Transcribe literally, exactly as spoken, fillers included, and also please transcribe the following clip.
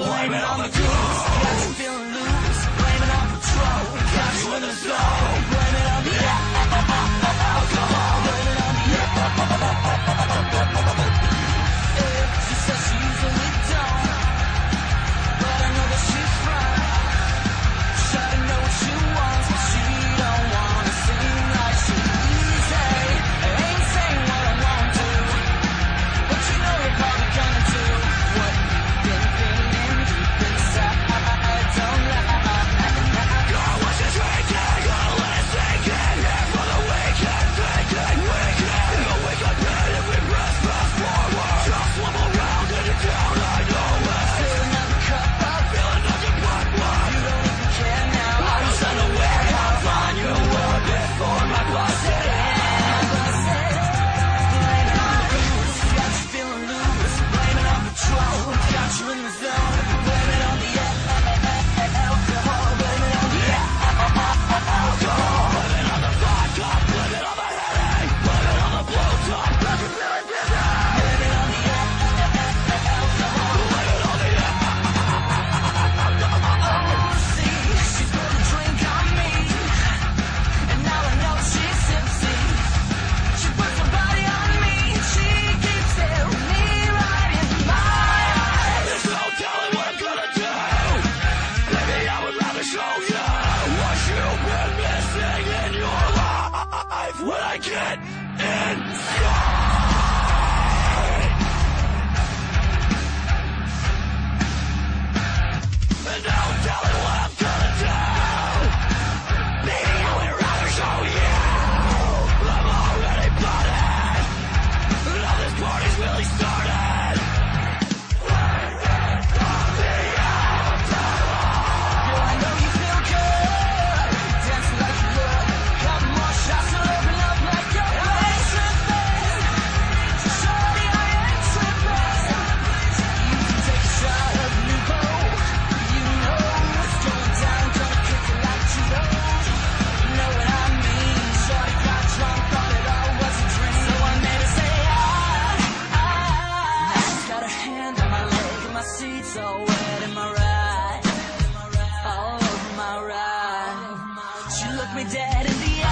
Blame it on the goose, got you feeling loose. Blame it on control, got you in the zone. Blame it on the alcohol. Blame it on the alcohol. She says she usually don't, but I know that she's right. She doesn't know what she wants, but she don't wanna seem like she's easy. I ain't saying what I won't do, but you know you're probably gonna do what you've been feeling deep inside. Don't lie. Girl, what you drinking? Gotta let it sink in. Here for the weekend, thinking weekend. The weekend bed if we press fast forward. Just swim around in the town, I know it. Fill another cup up, fill another butt blood. You don't even care now. I was unaware how fine you were before my closet. Blame it on the booze, got you feeling loose. Blame it on control, got you in the zone. Blame it on the alcohol. Blame it on the alcohol. Blame it on the vodka. Blame it on the headache. Blame it on the blow top. Got you feeling dizzy. Blame it on the alcohol. Blame it on the alcohol. See, she's put a drink on me, and now I know she's tipsy. She puts her body on me, she keeps staring me right in my eyes. There's no telling what I'm gonna do. Maybe I would rather show you what you've been missing in your life when I get inside. And now I'm telling what I'm gonna do. Maybe I would rather show you I'm already butted. Now this party's really started. Girl, I know you feel good, dancing like you would. Couple more shots will open up like your place to face. So shorty, I ain't tripping. You can take a shot of Nuvo. You know what's going down, gonna kick it like Cheetos. You know what I mean? Shorty got drunk, thought it all was a dream. So I made her say ah, ah. She's got her hand on my leg and my seat's all wet. Am I right? All over my ride. She looked me dead in the